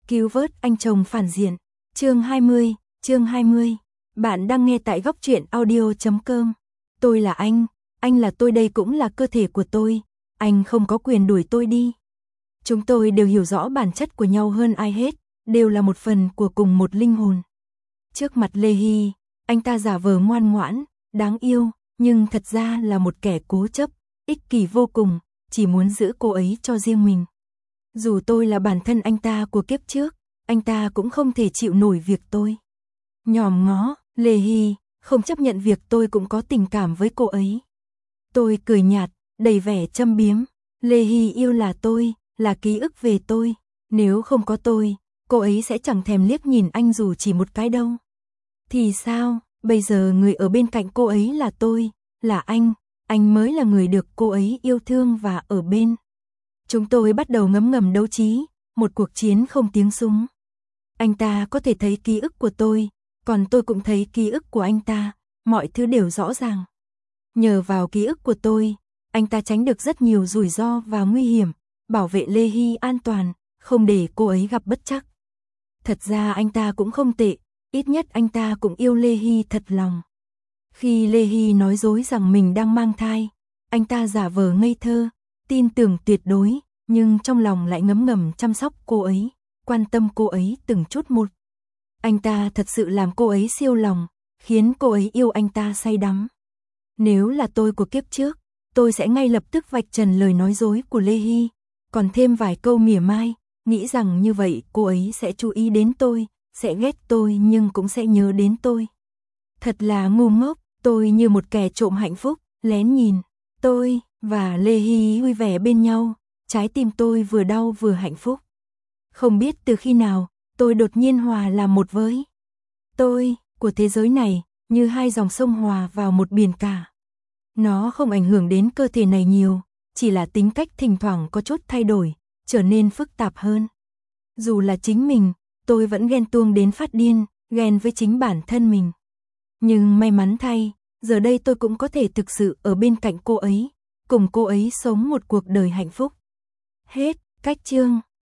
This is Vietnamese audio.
Cứu vớt anh chồng phản diện. Chương 20. Bạn đang nghe tại góc truyện audio.com. Tôi là anh là tôi, đây cũng là cơ thể của tôi, anh không có quyền đuổi tôi đi. Chúng tôi đều hiểu rõ bản chất của nhau hơn ai hết, đều là một phần của cùng một linh hồn. Trước mặt Lê Hy, anh ta giả vờ ngoan ngoãn, đáng yêu, nhưng thật ra là một kẻ cố chấp, ích kỷ vô cùng, chỉ muốn giữ cô ấy cho riêng mình. Dù tôi là bản thân anh ta của kiếp trước, anh ta cũng không thể chịu nổi việc tôi nhòm ngó. Lê Hy không chấp nhận việc tôi cũng có tình cảm với cô ấy. Tôi cười nhạt, đầy vẻ châm biếm. Lê Hy yêu là tôi, là ký ức về tôi. Nếu không có tôi, cô ấy sẽ chẳng thèm liếc nhìn anh dù chỉ một cái đâu. Thì sao, bây giờ người ở bên cạnh cô ấy là tôi, là anh mới là người được cô ấy yêu thương và ở bên. Chúng tôi bắt đầu ngấm ngầm đấu trí, một cuộc chiến không tiếng súng. Anh ta có thể thấy ký ức của tôi, còn tôi cũng thấy ký ức của anh ta, mọi thứ đều rõ ràng. Nhờ vào ký ức của tôi, anh ta tránh được rất nhiều rủi ro và nguy hiểm, bảo vệ Lê Hy an toàn, không để cô ấy gặp bất trắc. Thật ra anh ta cũng không tệ, ít nhất anh ta cũng yêu Lê Hy thật lòng. Khi Lê Hy nói dối rằng mình đang mang thai, anh ta giả vờ ngây thơ, tin tưởng tuyệt đối, nhưng trong lòng lại ngấm ngầm chăm sóc cô ấy, quan tâm cô ấy từng chút một. Anh ta thật sự làm cô ấy siêu lòng, khiến cô ấy yêu anh ta say đắm. Nếu là tôi của kiếp trước, tôi sẽ ngay lập tức vạch trần lời nói dối của Lê Hy, còn thêm vài câu mỉa mai, nghĩ rằng như vậy cô ấy sẽ chú ý đến tôi, sẽ ghét tôi nhưng cũng sẽ nhớ đến tôi. Thật là ngu ngốc, tôi như một kẻ trộm hạnh phúc, lén nhìn. Tôi và Lê Hy vui vẻ bên nhau, trái tim tôi vừa đau vừa hạnh phúc. Không biết từ khi nào, tôi đột nhiên hòa làm một với tôi của thế giới này, như hai dòng sông hòa vào một biển cả. Nó không ảnh hưởng đến cơ thể này nhiều, chỉ là tính cách thỉnh thoảng có chút thay đổi, trở nên phức tạp hơn. Dù là chính mình, tôi vẫn ghen tuông đến phát điên, ghen với chính bản thân mình. Nhưng may mắn thay, giờ đây tôi cũng có thể thực sự ở bên cạnh cô ấy, cùng cô ấy sống một cuộc đời hạnh phúc. Hết, cách chương.